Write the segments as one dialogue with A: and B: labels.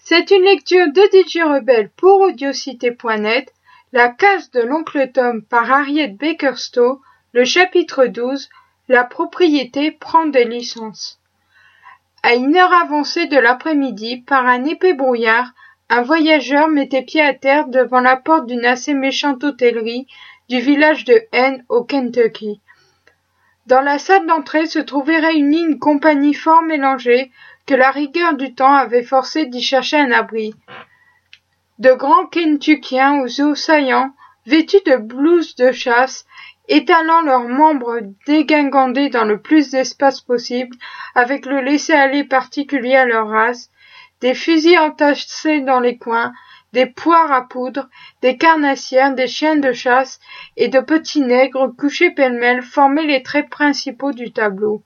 A: C'est une lecture de DJ Rebelle pour Audiocité.net, La case de l'oncle Tom par Harriet Baker-Stowe, le chapitre 12, La propriété prend des licences. À une heure avancée de l'après-midi, par un épais brouillard, un voyageur mettait pied à terre devant la porte d'une assez méchante hôtellerie du village de N au Kentucky. Dans la salle d'entrée se trouvait réunie une compagnie fort mélangée que la rigueur du temps avait forcé d'y chercher un abri. De grands Kentuckiens aux os saillants, vêtus de blouses de chasse, étalant leurs membres dégingandés dans le plus d'espace possible, avec le laisser-aller particulier à leur race, des fusils entassés dans les coins, des poires à poudre, des carnassières, des chiens de chasse et de petits nègres couchés pêle-mêle formaient les traits principaux du tableau.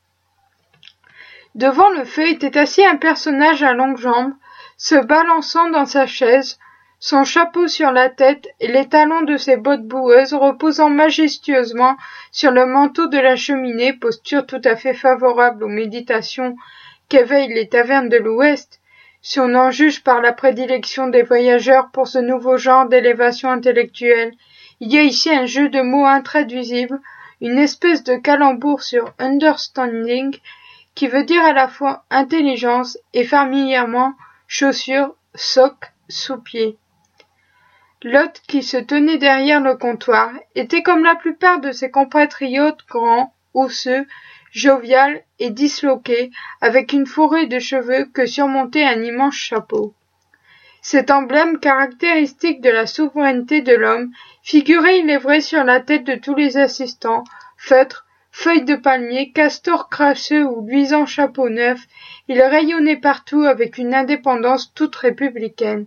A: Devant le feu était assis un personnage à longues jambes, se balançant dans sa chaise, son chapeau sur la tête et les talons de ses bottes boueuses reposant majestueusement sur le manteau de la cheminée, posture tout à fait favorable aux méditations qu'éveillent les tavernes de l'Ouest, si on en juge par la prédilection des voyageurs pour ce nouveau genre d'élévation intellectuelle. Il y a ici un jeu de mots intraduisible, une espèce de calembour sur understanding, qui veut dire à la fois intelligence et familièrement chaussures, socs, sous-pieds. L'hôte qui se tenait derrière le comptoir était comme la plupart de ses compatriotes grands, osseux, jovial et disloqué, avec une forêt de cheveux que surmontait un immense chapeau. Cet emblème caractéristique de la souveraineté de l'homme figurait, il est vrai, sur la tête de tous les assistants, feutres, feuilles de palmier, castors crasseux ou luisants chapeaux neufs, il rayonnait partout avec une indépendance toute républicaine.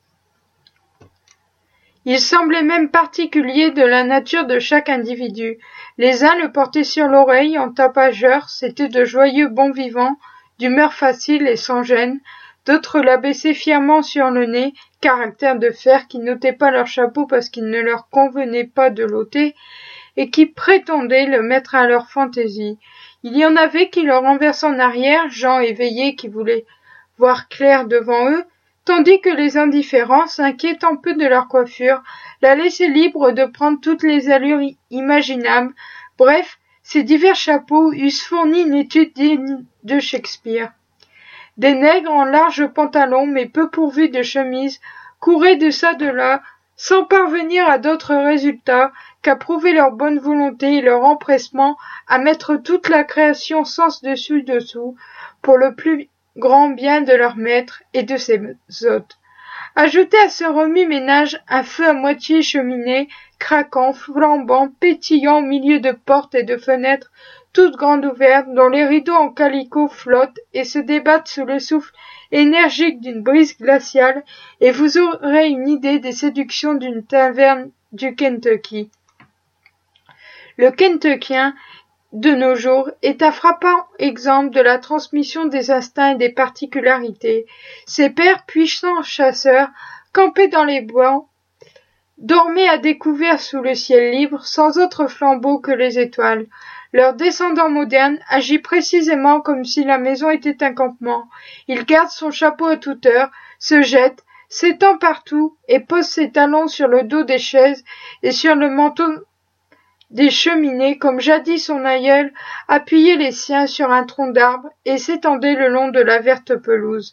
A: Il semblait même particulier de la nature de chaque individu. Les uns le portaient sur l'oreille en tapageurs, c'étaient de joyeux bons vivants, d'humeur facile et sans gêne. D'autres l'abaissaient fièrement sur le nez, caractère de fer qui n'ôtait pas leur chapeau parce qu'il ne leur convenait pas de l'ôter, et qui prétendaient le mettre à leur fantaisie. Il y en avait qui le renversaient en arrière, gens éveillés qui voulaient voir clair devant eux, tandis que les indifférents, s'inquiétant peu de leur coiffure, la laissaient libre de prendre toutes les allures imaginables. Bref, ces divers chapeaux eussent fourni une étude digne de Shakespeare. Des nègres en larges pantalons, mais peu pourvus de chemise, couraient de ça de là, sans parvenir à d'autres résultats qu'à prouver leur bonne volonté et leur empressement à mettre toute la création sens dessus dessous pour le plus grand bien de leur maître et de ses hôtes. Ajoutez à ce remue-ménage un feu à moitié cheminée, craquant, flambant, pétillant au milieu de portes et de fenêtres toutes grandes ouvertes, dont les rideaux en calicot flottent et se débattent sous le souffle énergique d'une brise glaciale, et vous aurez une idée des séductions d'une taverne du Kentucky. Le Kentuckien de nos jours est un frappant exemple de la transmission des instincts et des particularités. Ses pères, puissants chasseurs, campaient dans les bois, dormaient à découvert sous le ciel libre, sans autre flambeau que les étoiles. Leur descendant moderne agit précisément comme si la maison était un campement. Il garde son chapeau à toute heure, se jette, s'étend partout et pose ses talons sur le dos des chaises et sur le manteau des cheminées, comme jadis son aïeul appuyait les siens sur un tronc d'arbre et s'étendait le long de la verte pelouse.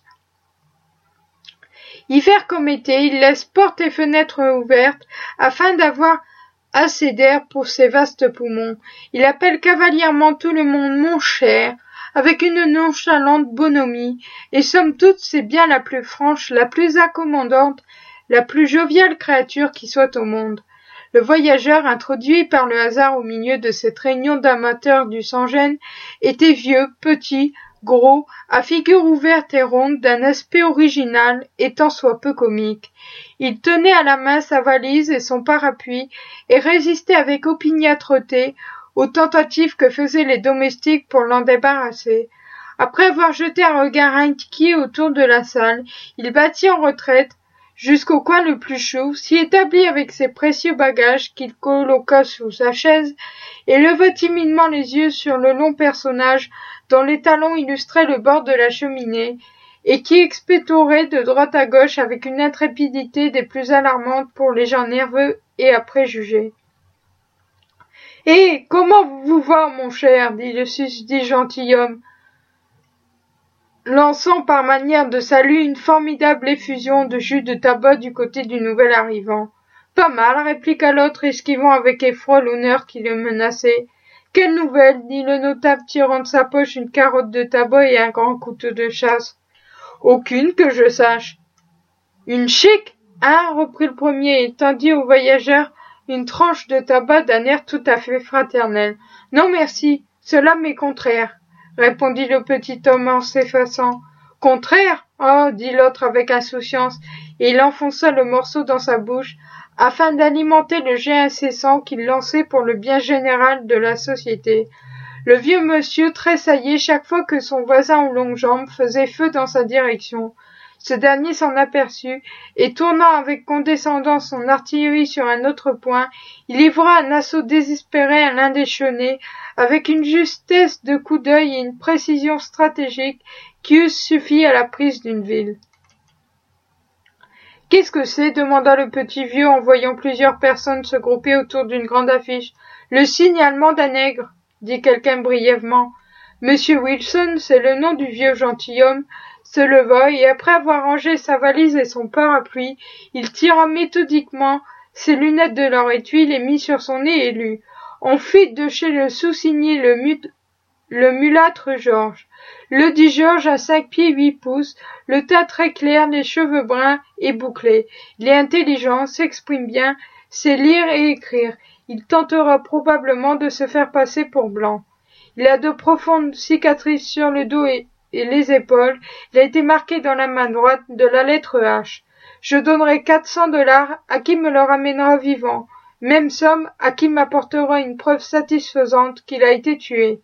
A: Hiver comme été, il laisse portes et fenêtres ouvertes afin d'avoir assez d'air pour ses vastes poumons. Il appelle cavalièrement tout le monde « mon cher », avec une nonchalante bonhomie, et somme toute c'est bien la plus franche, la plus accommodante, la plus joviale créature qui soit au monde. Le voyageur, introduit par le hasard au milieu de cette réunion d'amateurs du sans-gêne, était vieux, petit, gros, à figure ouverte et ronde, d'un aspect original et tant soit peu comique. Il tenait à la main sa valise et son parapluie, et résistait avec opiniâtreté aux tentatives que faisaient les domestiques pour l'en débarrasser. Après avoir jeté un regard inquiet autour de la salle, il battit en retraite, jusqu'au coin le plus chaud, s'y établit avec ses précieux bagages qu'il colloqua sous sa chaise, et leva timidement les yeux sur le long personnage dont les talons illustraient le bord de la cheminée, et qui expectorait de droite à gauche avec une intrépidité des plus alarmantes pour les gens nerveux et à préjuger. « Eh, comment vous va, mon cher ?» dit le susdit gentilhomme, lançant par manière de salut une formidable effusion de jus de tabac du côté du nouvel arrivant. « Pas mal, » répliqua l'autre, esquivant avec effroi l'honneur qui le menaçait. « Quelle nouvelle ?» dit le notable, tirant de sa poche une carotte de tabac et un grand couteau de chasse. « Aucune que je sache. »« Une chic, hein ?» reprit le premier et tendit au voyageur une tranche de tabac d'un air tout à fait fraternel. « Non, merci, cela m'est contraire. » répondit le petit homme en s'effaçant. « Contraire ? Oh » dit l'autre avec insouciance, et il enfonça le morceau dans sa bouche, afin d'alimenter le jet incessant qu'il lançait pour le bien général de la société. Le vieux monsieur tressaillait chaque fois que son voisin aux longues jambes faisait feu dans sa direction. Ce dernier s'en aperçut, et tournant avec condescendance son artillerie sur un autre point, il livra un assaut désespéré à l'un des chenets, avec une justesse de coup d'œil et une précision stratégique qui eussent suffi à la prise d'une ville. « Qu'est-ce que c'est ?» demanda le petit vieux en voyant plusieurs personnes se grouper autour d'une grande affiche. « Le signalement d'un nègre, » dit quelqu'un brièvement. Monsieur Wilson, c'est le nom du vieux gentilhomme, se leva et après avoir rangé sa valise et son parapluie, il tira méthodiquement ses lunettes de leur étui, les mit sur son nez et lut. On fit de chez le sous-signé le mulâtre Georges. Le dit Georges a 5 pieds 8 pouces, le teint très clair, les cheveux bruns et bouclés. Il est intelligent, s'exprime bien, sait lire et écrire. Il tentera probablement de se faire passer pour blanc. Il a de profondes cicatrices sur le dos et les épaules. Il a été marqué dans la main droite de la lettre H. Je donnerai $400 à qui me le ramènera vivant. Même somme à qui m'apportera une preuve satisfaisante qu'il a été tué.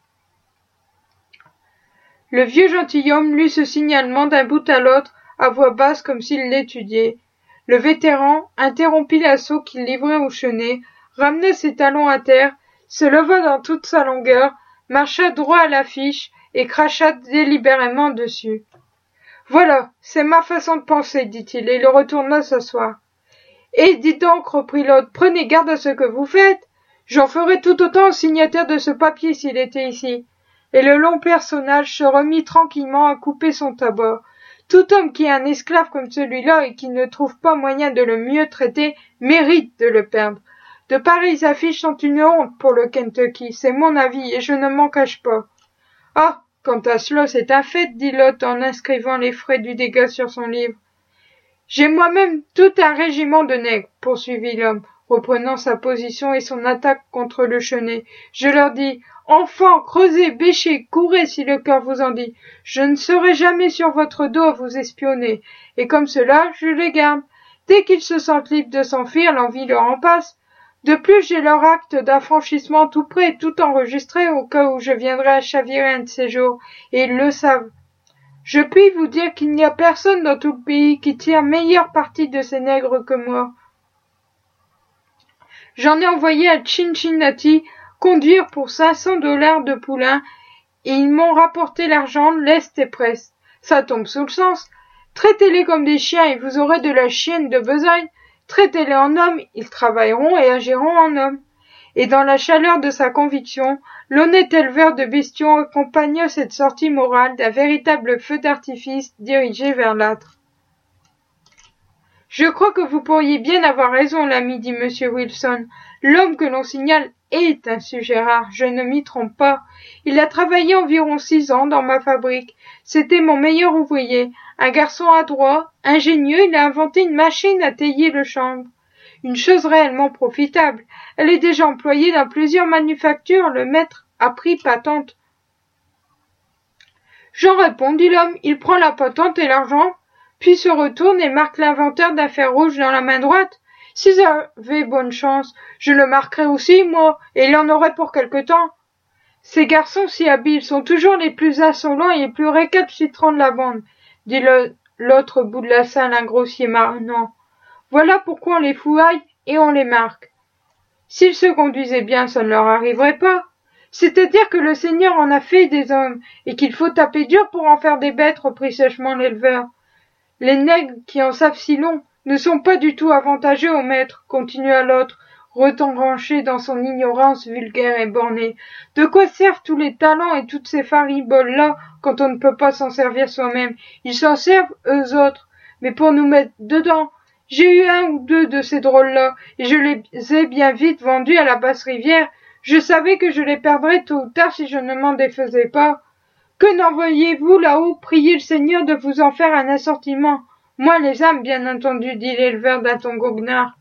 A: Le vieux gentilhomme lut ce signalement d'un bout à l'autre, à voix basse comme s'il l'étudiait. Le vétéran interrompit l'assaut qu'il livrait au chenet, ramena ses talons à terre, se leva dans toute sa longueur, marcha droit à l'affiche et cracha délibérément dessus. « Voilà, c'est ma façon de penser, dit-il, et il retourna s'asseoir. « Eh, dites donc, reprit l'autre, prenez garde à ce que vous faites. J'en ferais tout autant au signataire de ce papier s'il était ici. » Et le long personnage se remit tranquillement à couper son tabac. Tout homme qui a un esclave comme celui-là et qui ne trouve pas moyen de le mieux traiter mérite de le perdre. De pareilles affiches sont une honte pour le Kentucky, c'est mon avis et je ne m'en cache pas. « Ah, quant à cela, c'est un fait, » dit l'autre en inscrivant les frais du dégât sur son livre. « J'ai moi-même tout un régiment de nègres, » poursuivit l'homme, reprenant sa position et son attaque contre le chenet. « Je leur dis, enfants, creusez, bêchez, courez si le cœur vous en dit. Je ne serai jamais sur votre dos à vous espionner, et comme cela, je les garde. Dès qu'ils se sentent libres de s'enfuir, l'envie leur en passe. De plus, j'ai leur acte d'affranchissement tout prêt, tout enregistré au cas où je viendrais à chavirer un de ces jours, et ils le savent. Je puis vous dire qu'il n'y a personne dans tout le pays qui tire meilleur parti de ces nègres que moi. J'en ai envoyé à Cincinnati conduire pour $500 de poulains, et ils m'ont rapporté l'argent lest et preste. Ça tombe sous le sens. Traitez-les comme des chiens et vous aurez de la chienne de besogne. Traitez-les en hommes, ils travailleront et agiront en hommes. Et dans la chaleur de sa conviction, l'honnête éleveur de bestiaux accompagna cette sortie morale d'un véritable feu d'artifice dirigé vers l'âtre. « Je crois que vous pourriez bien avoir raison, l'ami, dit M. Wilson. L'homme que l'on signale est un sujet rare, je ne m'y trompe pas. Il a travaillé environ 6 ans dans ma fabrique. C'était mon meilleur ouvrier. Un garçon adroit, ingénieux, il a inventé une machine à tailler le chanvre. Une chose réellement profitable. Elle est déjà employée dans plusieurs manufactures, le maître a pris patente. J'en réponds, dit l'homme, il prend la patente et l'argent, puis se retourne et marque l'inventeur d'un fer rouge dans la main droite. Si j'avais bonne chance, je le marquerais aussi, moi, et il en aurait pour quelque temps. Ces garçons si habiles sont toujours les plus insolents et les plus récalcitrants de la bande, dit l'autre bout de la salle un grossier marrant. Voilà pourquoi on les fouaille et on les marque. S'ils se conduisaient bien, ça ne leur arriverait pas. C'est-à-dire que le Seigneur en a fait des hommes, et qu'il faut taper dur pour en faire des bêtes, reprit sèchement l'éleveur. Les nègres qui en savent si long ne sont pas du tout avantageux au maître, continua l'autre, retranché dans son ignorance vulgaire et bornée. De quoi servent tous les talents et toutes ces fariboles-là quand on ne peut pas s'en servir soi-même? Ils s'en servent, eux autres, mais pour nous mettre dedans. J'ai eu un ou deux de ces drôles-là, et je les ai bien vite vendus à la Basse-Rivière. Je savais que je les perdrais tôt ou tard si je ne m'en défaisais pas. Que n'envoyez-vous là-haut prier le Seigneur de vous en faire un assortiment? Moi les âmes, bien entendu, dit l'éleveur d'un ton goguenard.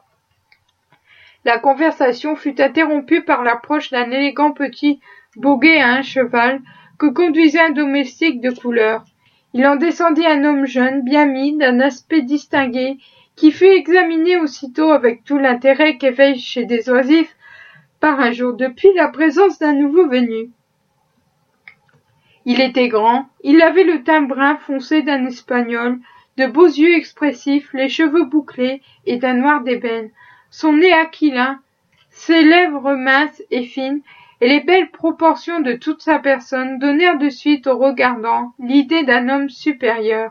A: La conversation fut interrompue par l'approche d'un élégant petit bogué à un cheval que conduisait un domestique de couleur. Il en descendit un homme jeune, bien mis, d'un aspect distingué, qui fut examiné aussitôt avec tout l'intérêt qu'éveille chez des oisifs par un jour depuis la présence d'un nouveau venu. Il était grand, il avait le teint brun foncé d'un Espagnol, de beaux yeux expressifs, les cheveux bouclés et d'un noir d'ébène, son nez aquilin, ses lèvres minces et fines, et les belles proportions de toute sa personne donnèrent de suite au regardant l'idée d'un homme supérieur.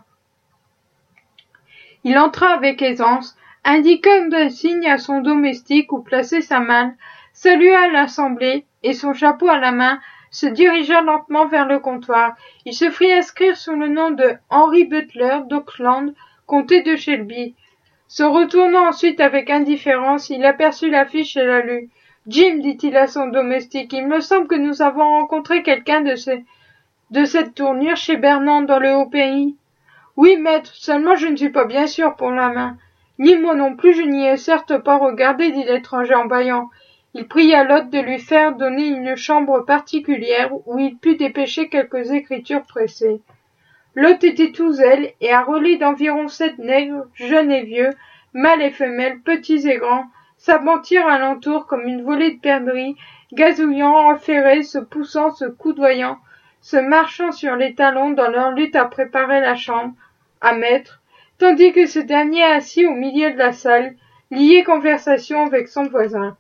A: Il entra avec aisance, indiqua d'un signe à son domestique où placer sa malle, salua l'assemblée, et son chapeau à la main, se dirigea lentement vers le comptoir. Il se fit inscrire sous le nom de Henry Butler d'Auckland, comté de Shelby. Se retournant ensuite avec indifférence, il aperçut l'affiche et la lut. « Jim, dit-il à son domestique, il me semble que nous avons rencontré quelqu'un de cette tournure chez Bernand dans le Haut-Pays. »« Oui, maître, seulement je ne suis pas bien sûr pour la main. »« Ni moi non plus, je n'y ai certes pas regardé, dit l'étranger en bâillant. » Il pria l'hôte de lui faire donner une chambre particulière où il put dépêcher quelques écritures pressées. L'hôte était tout zèle et un relais d'environ 7 nègres, jeunes et vieux, mâles et femelles, petits et grands, s'abattirent alentour comme une volée de perdrix, gazouillant, enferrés, se poussant, se coudoyant, se marchant sur les talons dans leur lutte à préparer la chambre, à mettre, tandis que ce dernier assis au milieu de la salle, liait conversation avec son voisin.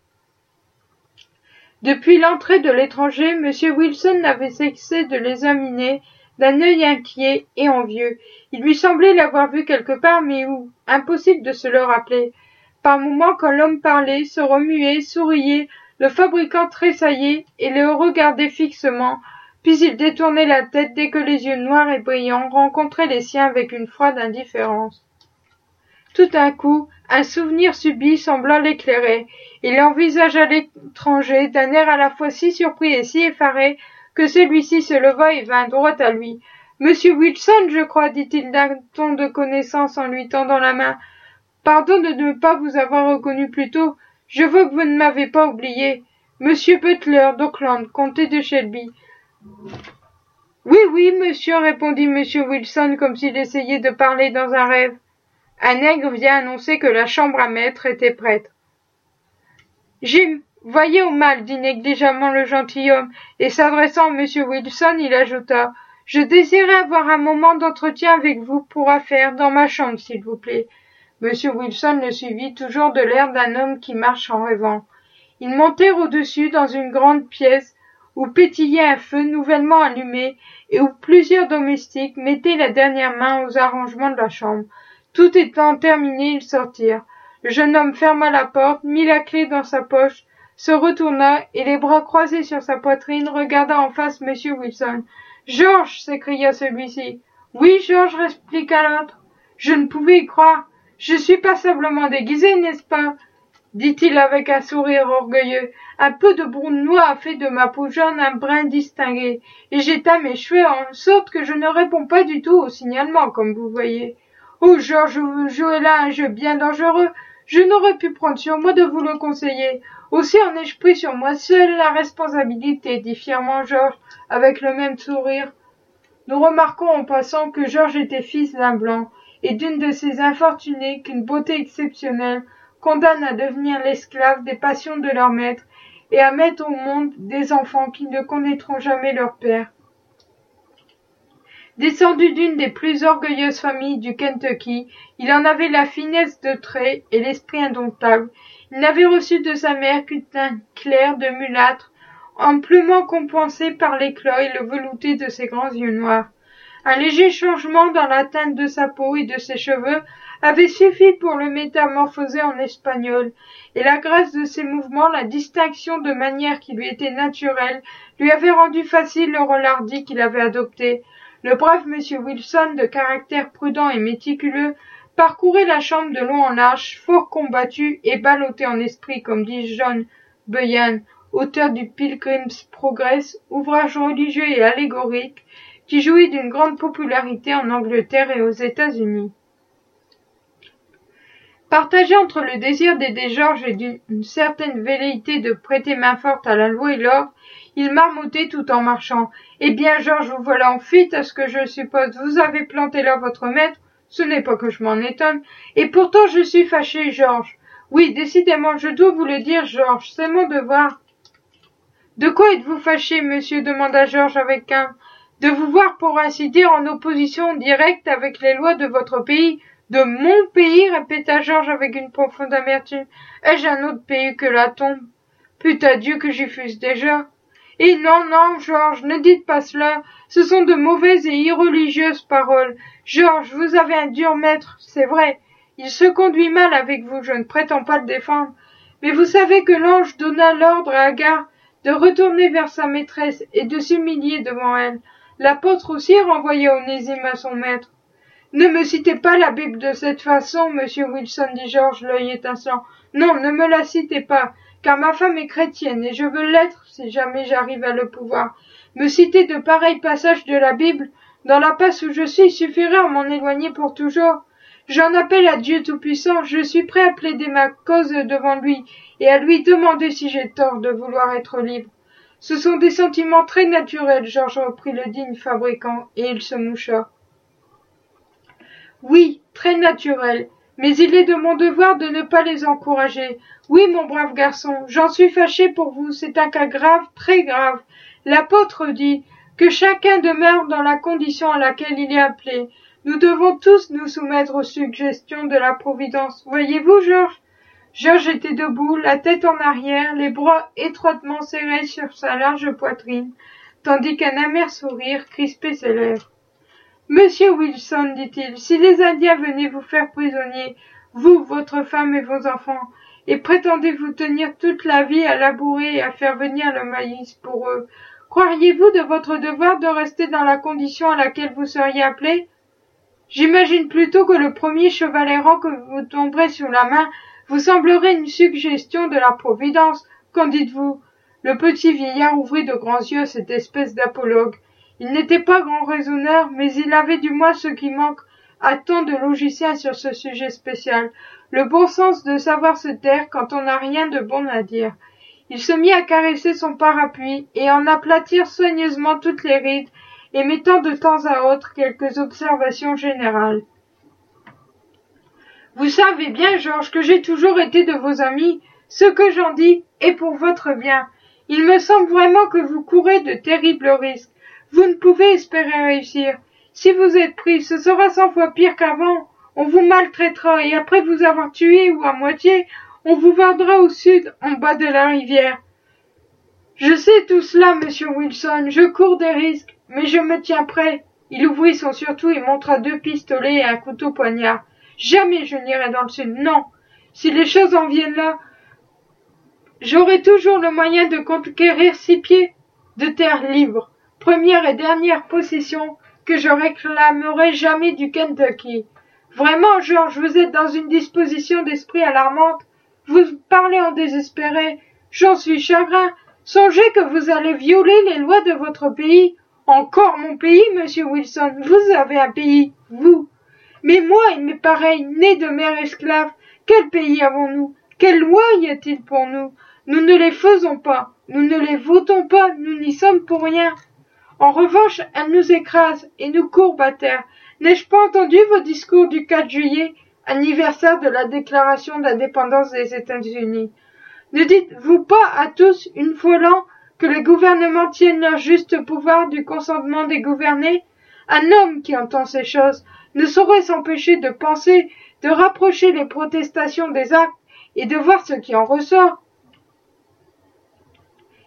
A: Depuis l'entrée de l'étranger, M. Wilson n'avait cessé de l'examiner d'un œil inquiet et envieux. Il lui semblait l'avoir vu quelque part, mais où? Impossible de se le rappeler. Par moments, quand l'homme parlait, se remuait, souriait, le fabricant tressaillait et le regardait fixement, puis il détournait la tête dès que les yeux noirs et brillants rencontraient les siens avec une froide indifférence. Tout d'un coup, un souvenir subit sembla l'éclairer. Il envisagea l'étranger d'un air à la fois si surpris et si effaré que celui-ci se leva et vint droit à lui. « Monsieur Wilson, je crois, dit-il d'un ton de connaissance en lui tendant la main. Pardon de ne pas vous avoir reconnu plus tôt. Je vois que vous ne m'avez pas oublié. Monsieur Butler d'Auckland, comté de Shelby. »« Oui, oui, monsieur, répondit monsieur Wilson comme s'il essayait de parler dans un rêve. Un nègre vient annoncer que la chambre à maître était prête. « Jim, voyez au mal, dit négligemment le gentilhomme, et s'adressant à M. Wilson, il ajouta « Je désirais avoir un moment d'entretien avec vous pour affaires dans ma chambre, s'il vous plaît. » M. Wilson le suivit toujours de l'air d'un homme qui marche en rêvant. Ils montèrent au-dessus dans une grande pièce où pétillait un feu nouvellement allumé et où plusieurs domestiques mettaient la dernière main aux arrangements de la chambre. Tout étant terminé, ils sortirent. Le jeune homme ferma la porte, mit la clé dans sa poche, se retourna et, les bras croisés sur sa poitrine, regarda en face M. Wilson. « Georges !» s'écria celui-ci. « Oui, Georges !» répliqua l'autre. « Je ne pouvais y croire. Je suis passablement déguisé, n'est-ce pas ?» dit-il avec un sourire orgueilleux. « Un peu de brune noix a fait de ma peau jaune un brin distingué, et j'éteins mes cheveux en sorte que je ne réponds pas du tout au signalement, comme vous voyez. » « Oh, Georges, vous jouez là un jeu bien dangereux. Je n'aurais pu prendre sur moi de vous le conseiller. Aussi en ai-je pris sur moi seule la responsabilité, dit fièrement Georges, avec le même sourire. Nous remarquons en passant que Georges était fils d'un blanc, et d'une de ces infortunées qu'une beauté exceptionnelle condamne à devenir l'esclave des passions de leur maître, et à mettre au monde des enfants qui ne connaîtront jamais leur père. Descendu d'une des plus orgueilleuses familles du Kentucky, il en avait la finesse de trait et l'esprit indomptable. Il n'avait reçu de sa mère qu'une teinte claire de mulâtre, amplement compensé par l'éclat et le velouté de ses grands yeux noirs. Un léger changement dans la teinte de sa peau et de ses cheveux avait suffi pour le métamorphoser en espagnol, et la grâce de ses mouvements, la distinction de manière qui lui était naturelle, lui avait rendu facile le rôle hardi qu'il avait adopté. Le brave M. Wilson, de caractère prudent et méticuleux, parcourait la chambre de long en large, fort combattu et ballotté en esprit, comme dit John Bunyan, auteur du Pilgrim's Progress, ouvrage religieux et allégorique, qui jouit d'une grande popularité en Angleterre et aux États-Unis. Partagé entre le désir d'aider George et d'une certaine velléité de prêter main forte à la loi et l'ordre, il marmottait tout en marchant. « Eh bien, George, vous voilà en fuite, à ce que je suppose. Vous avez planté là votre maître. Ce n'est pas que je m'en étonne. Et pourtant, je suis fâché, George. Oui, décidément, je dois vous le dire, George. C'est mon devoir. » « De quoi êtes-vous fâché, monsieur ?» demanda George avec calme. « De vous voir, pour ainsi dire, en opposition directe avec les lois de votre pays. »« De mon pays ?» répéta George avec une profonde amertume. « Ai-je un autre pays que la tombe ? Plût à Dieu que j'y fusse déjà. » « Et non, non, George, ne dites pas cela. Ce sont de mauvaises et irreligieuses paroles. George, vous avez un dur maître, c'est vrai. Il se conduit mal avec vous, je ne prétends pas le défendre. Mais vous savez que l'ange donna l'ordre à Agar de retourner vers sa maîtresse et de s'humilier devant elle. L'apôtre aussi renvoya Onésime à son maître. « Ne me citez pas la Bible de cette façon, monsieur Wilson, dit George, l'œil étincelant. Non, ne me la citez pas, car ma femme est chrétienne et je veux l'être si jamais j'arrive à le pouvoir. Me citer de pareils passages de la Bible, dans la passe où je suis, suffirait à m'en éloigner pour toujours. J'en appelle à Dieu Tout-Puissant, je suis prêt à plaider ma cause devant lui et à lui demander si j'ai tort de vouloir être libre. Ce sont des sentiments très naturels, George, reprit le digne fabricant, et il se moucha. Oui, très naturels, mais il est de mon devoir de ne pas les encourager. Oui, mon brave garçon, j'en suis fâché pour vous, c'est un cas grave, très grave. L'apôtre dit que chacun demeure dans la condition à laquelle il est appelé. Nous devons tous nous soumettre aux suggestions de la Providence. Voyez-vous, George ? George était debout, la tête en arrière, les bras étroitement serrés sur sa large poitrine, tandis qu'un amer sourire crispait ses lèvres. « Monsieur Wilson, dit-il, si les Indiens venaient vous faire prisonnier, vous, votre femme et vos enfants, et prétendez-vous tenir toute la vie à labourer et à faire venir le maïs pour eux, croiriez-vous de votre devoir de rester dans la condition à laquelle vous seriez appelé ? J'imagine plutôt que le premier cheval errant que vous tomberez sous la main vous semblerait une suggestion de la Providence. Qu'en dites-vous ? » Le petit vieillard ouvrit de grands yeux à cette espèce d'apologue. Il n'était pas grand raisonneur, mais il avait du moins ce qui manque à tant de logiciens sur ce sujet spécial, le bon sens de savoir se taire quand on n'a rien de bon à dire. Il se mit à caresser son parapluie et en aplatir soigneusement toutes les rides, et mettant de temps à autre quelques observations générales. « Vous savez bien, Georges, que j'ai toujours été de vos amis. Ce que j'en dis est pour votre bien. Il me semble vraiment que vous courez de terribles risques. Vous ne pouvez espérer réussir. Si vous êtes pris, ce sera 100 fois pire qu'avant. On vous maltraitera et après vous avoir tué ou à moitié, on vous vendra au sud, en bas de la rivière. Je sais tout cela, monsieur Wilson, je cours des risques, mais je me tiens prêt. » Il ouvrit son surtout et montra 2 pistolets et un couteau poignard. « Jamais je n'irai dans le sud, non. Si les choses en viennent là, j'aurai toujours le moyen de conquérir 6 pieds de terre libre. Première et dernière possession que je réclamerai jamais du Kentucky. Vraiment, George, vous êtes dans une disposition d'esprit alarmante. Vous parlez en désespéré. J'en suis chagrin. Songez que vous allez violer les lois de votre pays. Encore mon pays, monsieur Wilson. Vous avez un pays, vous. Mais moi et mes pareils, nés de mère esclave, quel pays avons-nous? Quelle loi y a-t-il pour nous? Nous ne les faisons pas. Nous ne les votons pas. Nous n'y sommes pour rien. En revanche, elles nous écrasent et nous courbent à terre. N'ai-je pas entendu vos discours du 4 juillet, anniversaire de la déclaration d'indépendance des États-Unis? Ne dites-vous pas à tous, une fois l'an, que les gouvernements tiennent leur juste pouvoir du consentement des gouvernés? Un homme qui entend ces choses ne saurait s'empêcher de penser, de rapprocher les protestations des actes et de voir ce qui en ressort.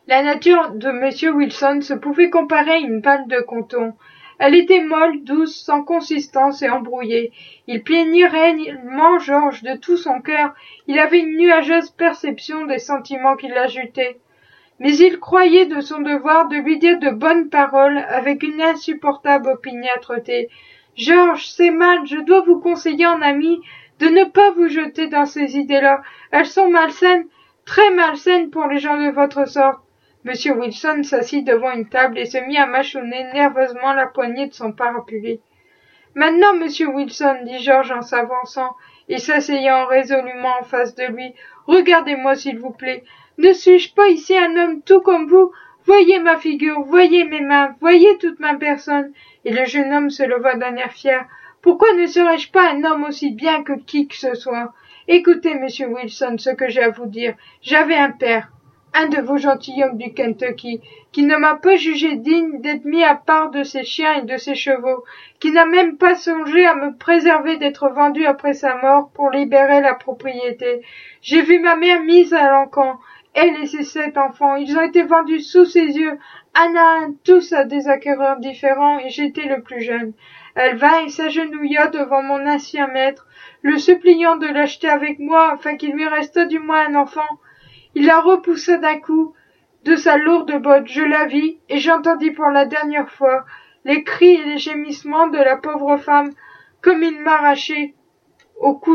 A: La nature de M. Wilson se pouvait comparer à une pâle de coton. Elle était molle, douce, sans consistance et embrouillée. Il plaignit réellement George de tout son cœur. Il avait une nuageuse perception des sentiments qui l'agitaient. Mais il croyait de son devoir de lui dire de bonnes paroles avec une insupportable opiniâtreté. « George, c'est mal, je dois vous conseiller en ami de ne pas vous jeter dans ces idées-là. Elles sont malsaines, très malsaines pour les gens de votre sorte. » M. Wilson s'assit devant une table et se mit à mâchonner nerveusement la poignée de son parapluie. « Maintenant, Monsieur Wilson, dit George en s'avançant et s'asseyant résolument en face de lui, regardez-moi s'il vous plaît. Ne suis-je pas ici un homme tout comme vous? Voyez ma figure, voyez mes mains, voyez toute ma personne. » Et le jeune homme se leva d'un air fier. « Pourquoi ne serais-je pas un homme aussi bien que qui que ce soit? Écoutez, Monsieur Wilson, ce que j'ai à vous dire. J'avais un père, un de vos gentilshommes du Kentucky, qui ne m'a pas jugé digne d'être mis à part de ses chiens et de ses chevaux, qui n'a même pas songé à me préserver d'être vendu après sa mort pour libérer la propriété. J'ai vu ma mère mise à l'encan, elle et ses 7 enfants, ils ont été vendus sous ses yeux, un à un, tous à des acquéreurs différents, et j'étais le plus jeune. Elle vint et s'agenouilla devant mon ancien maître, le suppliant de l'acheter avec moi afin qu'il lui restât du moins un enfant. Il la repoussa d'un coup de sa lourde botte, je la vis, et j'entendis pour la dernière fois les cris et les gémissements de la pauvre femme, comme il m'attachait au cou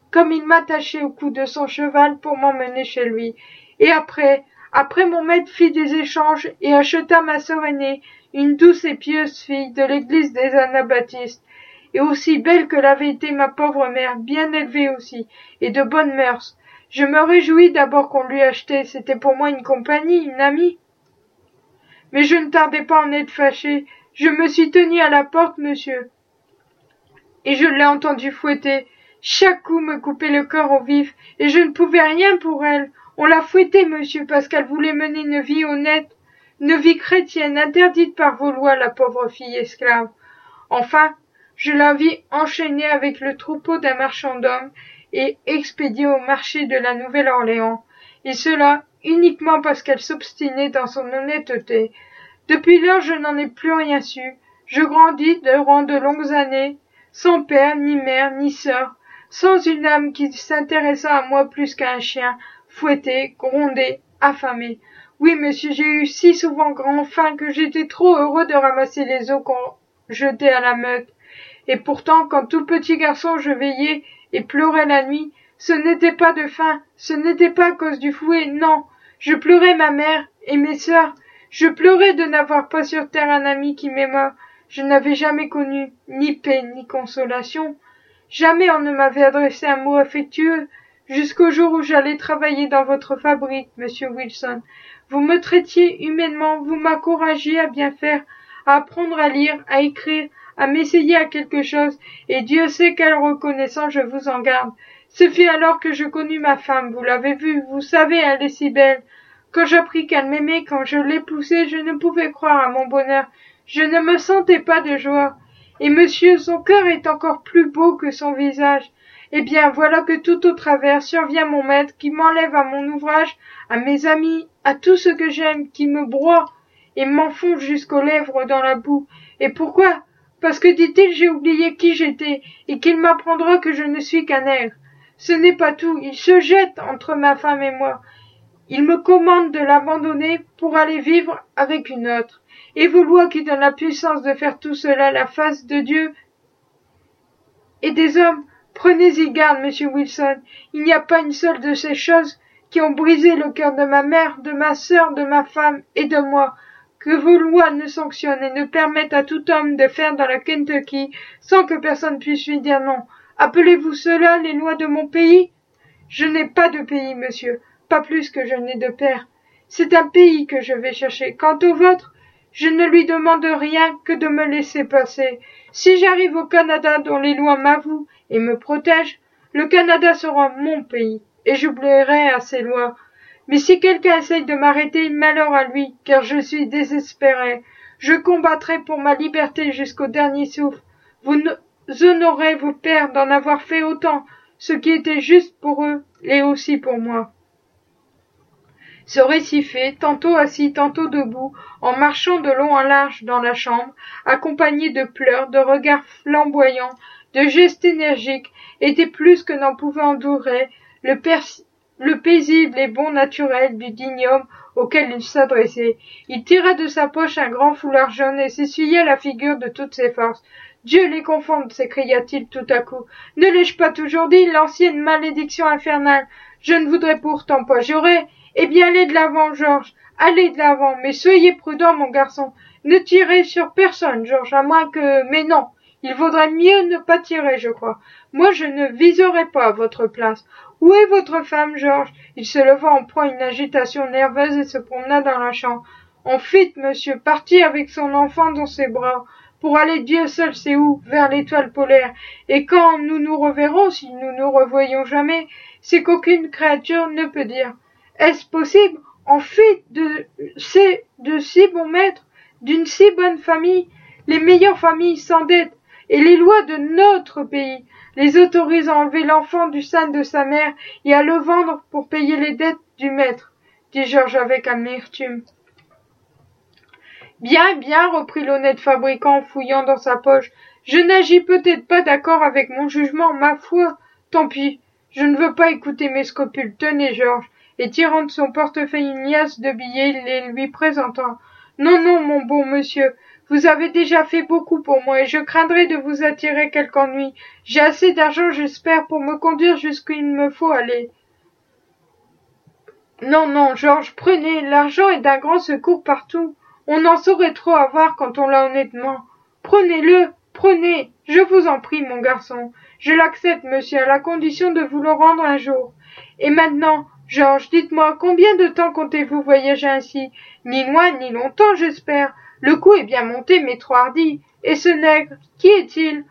A: de son cheval pour m'emmener chez lui. Et après mon maître fit des échanges et acheta ma sœur aînée, une douce et pieuse fille de l'église des Anabaptistes, et aussi belle que l'avait été ma pauvre mère, bien élevée aussi, et de bonnes mœurs. Je me réjouis d'abord qu'on lui achetait, c'était pour moi une compagnie, une amie. Mais je ne tardais pas à en être fâché. Je me suis tenu à la porte, monsieur, et je l'ai entendu fouetter. Chaque coup me coupait le cœur au vif, et je ne pouvais rien pour elle. On l'a fouettée, monsieur, parce qu'elle voulait mener une vie honnête, une vie chrétienne, interdite par vos lois, la pauvre fille esclave. Enfin, je la vis enchaînée avec le troupeau d'un marchand d'hommes et expédiée au marché de la Nouvelle-Orléans, et cela uniquement parce qu'elle s'obstinait dans son honnêteté. Depuis lors, je n'en ai plus rien su. Je grandis durant de longues années, sans père, ni mère, ni sœur, sans une âme qui s'intéressât à moi plus qu'à un chien, fouetté, grondé, affamé. Oui, monsieur, j'ai eu si souvent grand faim que j'étais trop heureux de ramasser les os qu'on jetait à la meute. Et pourtant, quand tout petit garçon je veillais et pleurais la nuit, ce n'était pas de faim, ce n'était pas à cause du fouet, non. Je pleurais ma mère et mes sœurs. Je pleurais de n'avoir pas sur terre un ami qui m'aimât. Je n'avais jamais connu ni paix ni consolation. Jamais on ne m'avait adressé un mot affectueux, jusqu'au jour où j'allais travailler dans votre fabrique, monsieur Wilson. Vous me traitiez humainement, vous m'encouragiez à bien faire, à apprendre à lire, à écrire, à m'essayer à quelque chose, et Dieu sait quelle reconnaissance je vous en garde. Ce fut alors que je connus ma femme, vous l'avez vue, vous savez, elle est si belle. Quand j'appris qu'elle m'aimait, quand je l'épousai, je ne pouvais croire à mon bonheur. Je ne me sentais pas de joie. Et monsieur, son cœur est encore plus beau que son visage. Eh bien, voilà que tout au travers survient mon maître qui m'enlève à mon ouvrage, à mes amis, à tout ce que j'aime, qui me broie et m'enfonce jusqu'aux lèvres dans la boue. Et pourquoi? Parce que, dit-il, j'ai oublié qui j'étais, et qu'il m'apprendra que je ne suis qu'un nègre. Ce n'est pas tout, il se jette entre ma femme et moi. Il me commande de l'abandonner pour aller vivre avec une autre. Et vos lois qui donnent la puissance de faire tout cela, la face de Dieu et des hommes, prenez-y garde, monsieur Wilson. Il n'y a pas une seule de ces choses qui ont brisé le cœur de ma mère, de ma sœur, de ma femme et de moi, que vos lois ne sanctionnent et ne permettent à tout homme de faire dans la Kentucky sans que personne puisse lui dire non. Appelez-vous cela les lois de mon pays? Je n'ai pas de pays, monsieur, pas plus que je n'ai de père. C'est un pays que je vais chercher. Quant au vôtre, je ne lui demande rien que de me laisser passer. Si j'arrive au Canada dont les lois m'avouent et me protègent, le Canada sera mon pays, et j'oublierai à ses lois. Mais si quelqu'un essaye de m'arrêter, malheur à lui, car je suis désespéré. Je combattrai pour ma liberté jusqu'au dernier souffle. Vous honorez vos pères d'en avoir fait autant, ce qui était juste pour eux, et aussi pour moi. se récifait, tantôt assis, tantôt debout, en marchant de long en large dans la chambre, accompagné de pleurs, de regards flamboyants, de gestes énergiques, était plus que n'en pouvait endurer le paisible et bon naturel du digne homme auquel il s'adressait. Il tira de sa poche un grand foulard jaune et s'essuya la figure de toutes ses forces. Dieu les confonde, s'écria-t-il tout à coup. Ne l'ai-je pas toujours dit, l'ancienne malédiction infernale? Je ne voudrais pourtant pas jurer. Eh bien, allez de l'avant, Georges. Allez de l'avant, mais soyez prudent, mon garçon. Ne tirez sur personne, Georges, à moins que... Mais non, il vaudrait mieux ne pas tirer, je crois. Moi, je ne viserai pas à votre place. Où est votre femme, Georges? Il se leva en proie à une agitation nerveuse et se promena dans la chambre. On fit, monsieur, partit avec son enfant dans ses bras, pour aller Dieu seul sait où, vers l'étoile polaire. Et quand nous nous reverrons, si nous nous revoyons jamais, c'est qu'aucune créature ne peut dire. Est-ce possible? En fit de si bons maîtres, d'une si bonne famille, les meilleures familles s'endettent, et les lois de notre pays les autorisent à enlever l'enfant du sein de sa mère et à le vendre pour payer les dettes du maître, dit Georges avec amertume. Bien, bien, reprit l'honnête fabricant en fouillant dans sa poche. Je n'agis peut-être pas d'accord avec mon jugement, ma foi. Tant pis, je ne veux pas écouter mes scrupules. Tenez, Georges. Et tirant de son portefeuille une liasse de billets, il les lui présenta. Non, non, mon bon monsieur, vous avez déjà fait beaucoup pour moi et je craindrais de vous attirer quelque ennui. J'ai assez d'argent, j'espère, pour me conduire jusqu'où il me faut aller. Non, non, Georges, prenez, l'argent est d'un grand secours partout. On en saurait trop avoir quand on l'a honnêtement. Prenez-le, prenez, je vous en prie, mon garçon. Je l'accepte, monsieur, à la condition de vous le rendre un jour. Et maintenant, Georges, dites-moi, combien de temps comptez-vous voyager ainsi? Ni loin, ni longtemps, j'espère. Le coup est bien monté, mais trop hardi. Et ce nègre, qui est-il?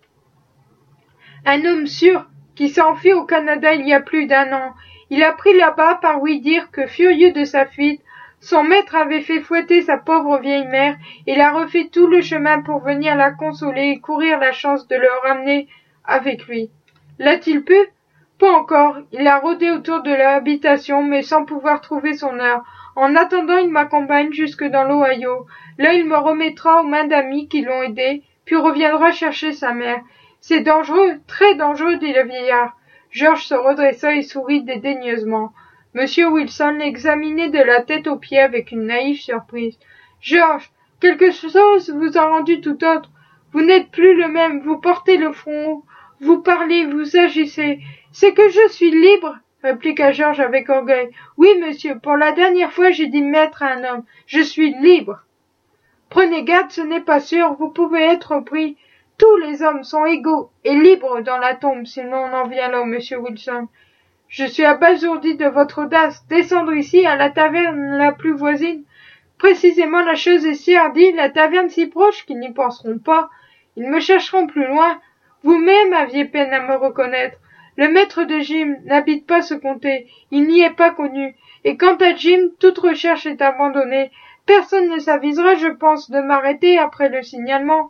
A: Un homme sûr, qui s'est enfui au Canada il y a plus d'1 an. Il a pris là-bas par ouï dire que, furieux de sa fuite, son maître avait fait fouetter sa pauvre vieille mère, et il a refait tout le chemin pour venir la consoler et courir la chance de le ramener avec lui. L'a-t-il pu? Pas encore. Il a rôdé autour de l'habitation, mais sans pouvoir trouver son heure. En attendant, il m'accompagne jusque dans l'Ohio. Là, il me remettra aux mains d'amis qui l'ont aidé, puis reviendra chercher sa mère. C'est dangereux, très dangereux, dit le vieillard. Georges se redressa et sourit dédaigneusement. Monsieur Wilson l'examinait de la tête aux pieds avec une naïve surprise. Georges, quelque chose vous a rendu tout autre. Vous n'êtes plus le même, vous portez le front haut, vous parlez, vous agissez. C'est que je suis libre, répliqua Georges avec orgueil. Oui, monsieur, pour la dernière fois j'ai dit maître à un homme. Je suis libre. Prenez garde, ce n'est pas sûr, vous pouvez être pris. Tous les hommes sont égaux et libres dans la tombe, sinon on en vient là, monsieur Wilson. Je suis abasourdi de votre audace. Descendre ici, à la taverne la plus voisine. Précisément, la chose est si hardie, la taverne si proche qu'ils n'y penseront pas. Ils me chercheront plus loin. Vous-même aviez peine à me reconnaître. Le maître de Jim n'habite pas ce comté. Il n'y est pas connu. Et quant à Jim, toute recherche est abandonnée. Personne ne s'avisera, je pense, de m'arrêter après le signalement.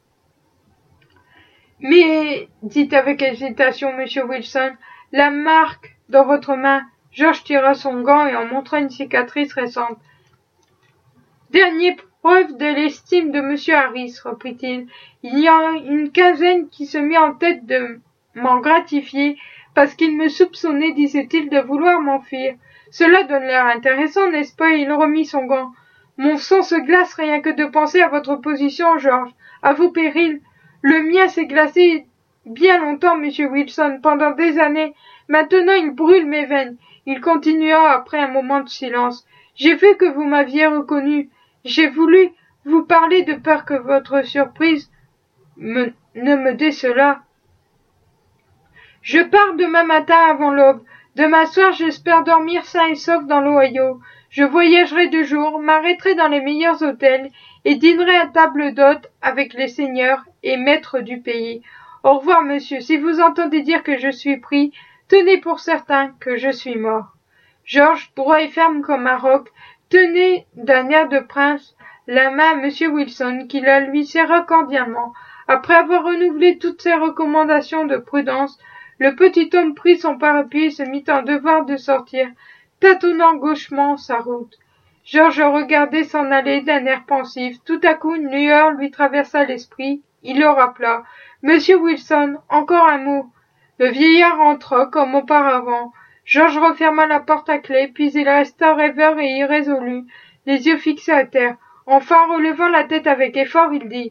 A: Mais, dit avec hésitation M. Wilson, la marque dans votre main. Georges tira son gant et en montra une cicatrice récente. Dernière preuve de l'estime de M. Harris, reprit-il. Il y a une quinzaine qui se mit en tête de m'en gratifier parce qu'il me soupçonnait, disait-il, de vouloir m'enfuir. Cela donne l'air intéressant, n'est-ce pas? Il remit son gant. Mon sang se glace rien que de penser à votre position, Georges, à vos périls. Le mien s'est glacé bien longtemps, monsieur Wilson, pendant des années. Maintenant, il brûle mes veines. Il continua après un moment de silence. J'ai vu que vous m'aviez reconnu. J'ai voulu vous parler de peur que votre surprise ne me décelât. Je pars demain matin avant l'aube. Demain soir, j'espère dormir sain et sauf dans l'Ohio. Je voyagerai 2 jours, m'arrêterai dans les meilleurs hôtels et dînerai à table d'hôte avec les seigneurs et maîtres du pays. Au revoir, monsieur. Si vous entendez dire que je suis pris, tenez pour certain que je suis mort. Georges, droit et ferme comme un roc, tenait d'un air de prince la main à M. Wilson, qui la lui serra cordialement. Après avoir renouvelé toutes ses recommandations de prudence, le petit homme prit son parapluie et se mit en devoir de sortir. tâtonnant gauchement sa route. Georges regardait s'en aller d'un air pensif. Tout à coup, une lueur lui traversa l'esprit. Il le rappela. « Monsieur Wilson, encore un mot. » Le vieillard entra comme auparavant. Georges referma la porte à clé, puis il resta rêveur et irrésolu, les yeux fixés à terre. Enfin, relevant la tête avec effort, il dit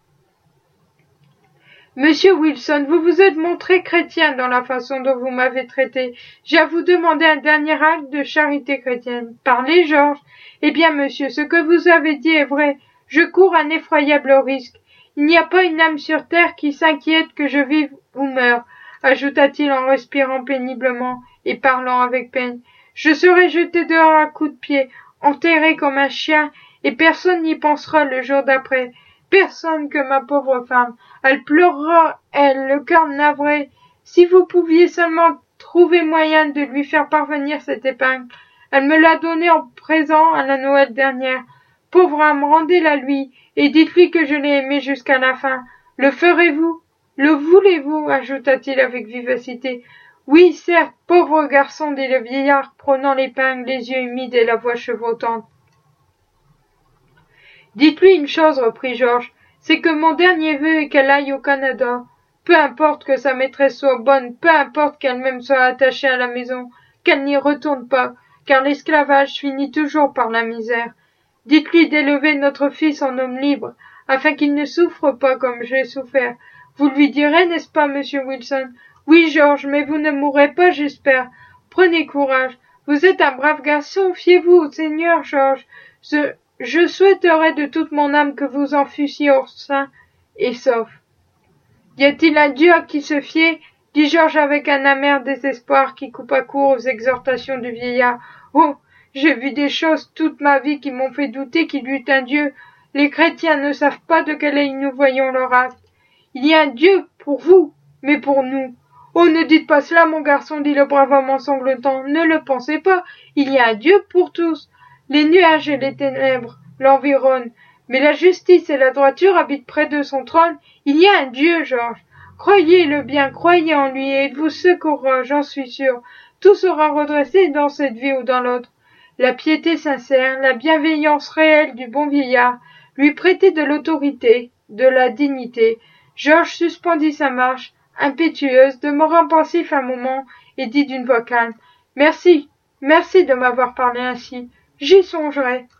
A: « Monsieur Wilson, vous vous êtes montré chrétien dans la façon dont vous m'avez traité. J'ai à vous demander un dernier acte de charité chrétienne. Parlez, Georges. Eh bien, monsieur, ce que vous avez dit est vrai. Je cours un effroyable risque. Il n'y a pas une âme sur terre qui s'inquiète que je vive ou meure, ajouta-t-il en respirant péniblement et parlant avec peine. Je serai jeté dehors à coups de pied, enterré comme un chien, et personne n'y pensera le jour d'après. Personne que ma pauvre femme. Elle pleurera, elle, le cœur navré. Si vous pouviez seulement trouver moyen de lui faire parvenir cette épingle. Elle me l'a donnée en présent à la Noël dernière. Pauvre âme, rendez-la lui, et dites-lui que je l'ai aimé jusqu'à la fin. Le ferez-vous? Le voulez-vous? Ajouta-t-il avec vivacité. Oui, certes, pauvre garçon, dit le vieillard, prenant l'épingle, les yeux humides et la voix chevrotante. Dites-lui une chose, reprit Georges, c'est que mon dernier vœu est qu'elle aille au Canada. Peu importe que sa maîtresse soit bonne, peu importe qu'elle-même soit attachée à la maison, qu'elle n'y retourne pas, car l'esclavage finit toujours par la misère. Dites-lui d'élever notre fils en homme libre, afin qu'il ne souffre pas comme j'ai souffert. Vous lui direz, n'est-ce pas, monsieur Wilson? Oui, Georges, mais vous ne mourrez pas, j'espère. Prenez courage. Vous êtes un brave garçon, fiez-vous au Seigneur, Georges. Je souhaiterais de toute mon âme que vous en fussiez sain et sauf. Y a-t-il un Dieu à qui se fier? Dit Georges avec un amer désespoir qui coupa court aux exhortations du vieillard. Oh, j'ai vu des choses toute ma vie qui m'ont fait douter qu'il y eût un Dieu. Les chrétiens ne savent pas de quel œil nous voyons leur acte. Il y a un Dieu pour vous, mais pour nous. Oh, ne dites pas cela, mon garçon, dit le brave homme en sanglotant. Ne le pensez pas. Il y a un Dieu pour tous. Les nuages et les ténèbres l'environnent, mais la justice et la droiture habitent près de son trône. Il y a un Dieu, Georges. Croyez-le bien, croyez en lui, et il vous secourra, j'en suis sûr. Tout sera redressé dans cette vie ou dans l'autre. La piété sincère, la bienveillance réelle du bon vieillard lui prêtaient de l'autorité, de la dignité. Georges suspendit sa marche, impétueuse, demeurant pensif un moment, et dit d'une voix calme. Merci de m'avoir parlé ainsi. J'y songerai.